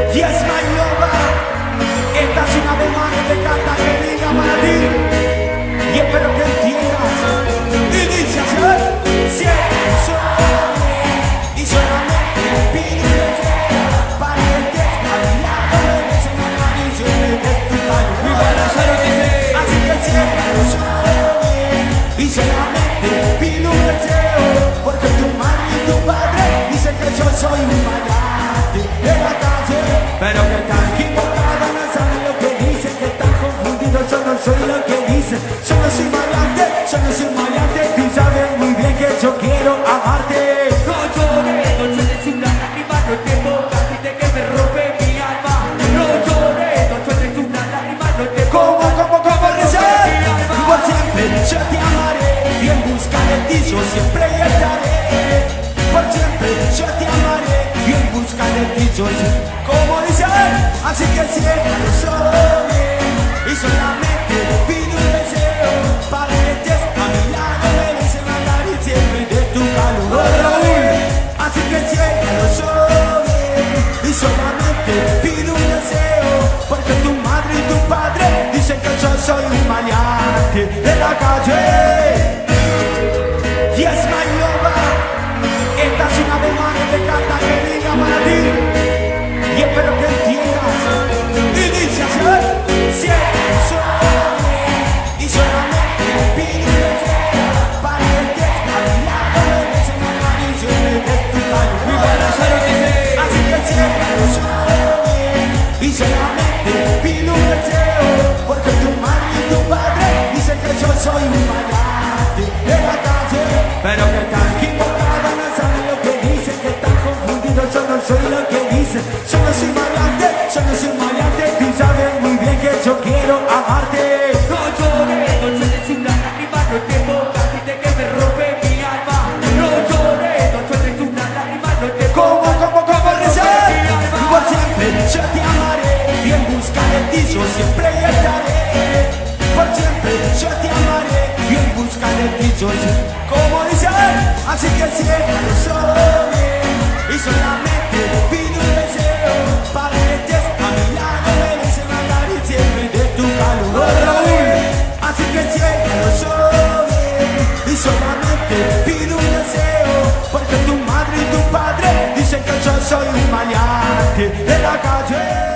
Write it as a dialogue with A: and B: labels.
A: Yes, my lover. Esta es una demanda de carta que diga para ti. Y espero que entiendas. Y dice así, a ver. Siempre soy y solamente pido un deseo para que estés a mi lado. Eres una acaricia y me des tu calor. Así que siempre soy y solamente pido un deseo, porque tu madre y tu padre dicen que yo soy un maleante de la calle. Pero que están equivocados, no saben lo que dicen, que están confundidos, yo no soy lo que dicen. Yo no soy maleante, yo no soy maleante, tú sabes muy bien que yo quiero amarte.
B: No llores, no sueltes una lágrima, no te pongas triste que me rompe mi alma. No llores, no sueltes una lágrima, no te pongas
A: ¿Cómo por siempre yo te amaré y en busca de ti yo siempre estaré. Por siempre yo te amaré y en busca de ti yo siempre. Como dice él, así que cierra los ojos y solamente pido un deseo para que estés a mi lado, me beses, me acaricies siempre de tu calor. Así que cierra los ojos y solamente pido un deseo, porque tu madre y tu padre dicen que yo soy un maleante de la calle. Yes, my lover. Esta es una demanda de carta que diga para ti. Y espero que entiendas. Y dice así, a ver. Siempre soy y solamente pido un deseo para que estés a mi lado, me beses, me acaricies y me des tu calor. Así que siempre soy y solamente pido un deseo, porque tu madre y tu padre dicen que yo soy un maleante de la calle. Pero que están equivocados, no saben lo que dicen, que están confundidos, yo no soy lo que dicen. Yo no soy maleante, yo no soy maleante, tú sabes muy bien que yo quiero amarte.
B: No llores, no sueltes una lágrima, no te pongas triste que me rompe mi alma. No llores, no sueltes una lágrima, no te pongas
A: ¿Cómo rezar? Por siempre yo te amaré y en busca de ti yo siempre estaré. Por siempre yo te amaré y en busca de ti yo siempre. Como dice él, así que cierra los ojos y solamente pido un deseo para que estés a mi lado, me beses, me acaricies siempre de tu calor. Así que cierra los ojos y solamente pido un deseo, porque tu madre y tu padre dicen que yo soy un maleante de la calle.